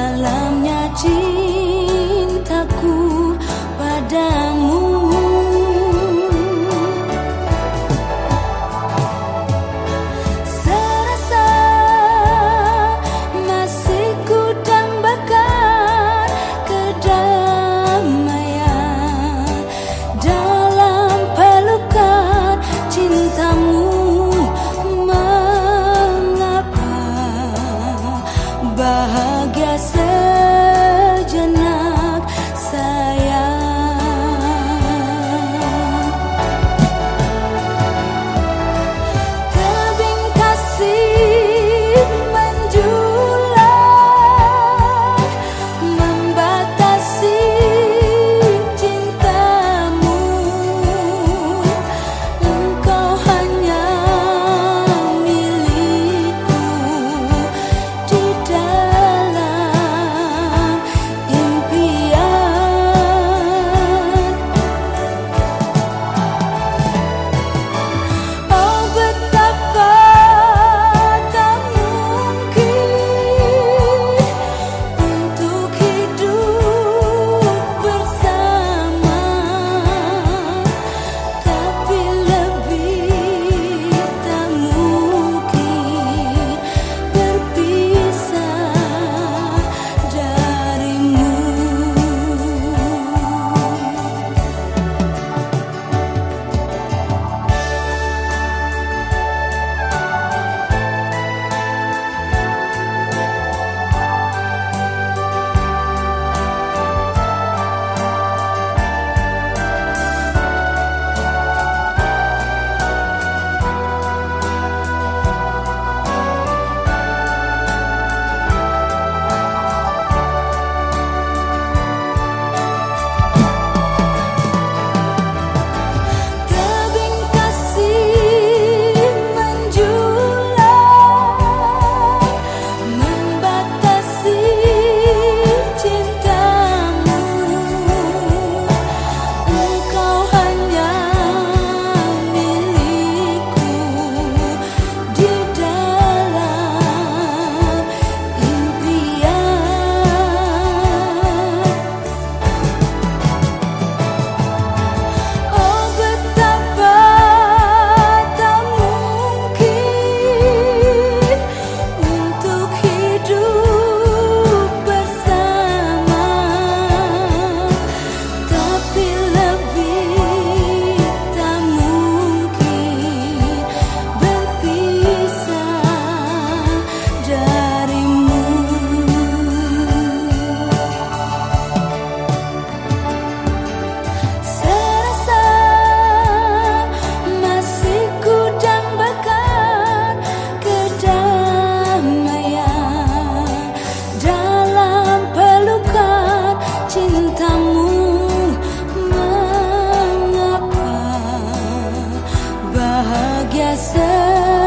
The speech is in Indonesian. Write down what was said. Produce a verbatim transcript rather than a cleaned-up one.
dalamnya cintaku padamu. Serasa masih ku dambakan kedamaian dalam pelukan cintamu. Bahagia sejenak sayang, tebing kasih menjulang membatasi cintamu. Engkau hanya milikku di dalam impian. Oh betapa tak mungkin untuk hidup bersama, tapi lebih tak mungkin berpisah darimu. Tebing kasih menjulang membatasi cintamu. Engkau hanya milikku di dalam impian. Oh betapa tak mungkin untuk hidup bersama, tapi lebih tak mungkin berpisah darimu. Serasa masih ku dambakan kedamaian dalam pelukan cintamu. Mengapa bahagia